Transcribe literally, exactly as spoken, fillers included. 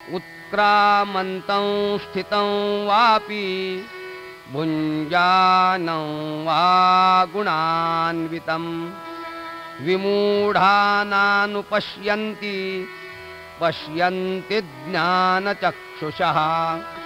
उत्क्रामन्तं स्थितं वापि भुञ्जानं वा गुणान्वितं विमूढानानुपश्यन्ति पश्यन्ति ज्ञानचक्षुषः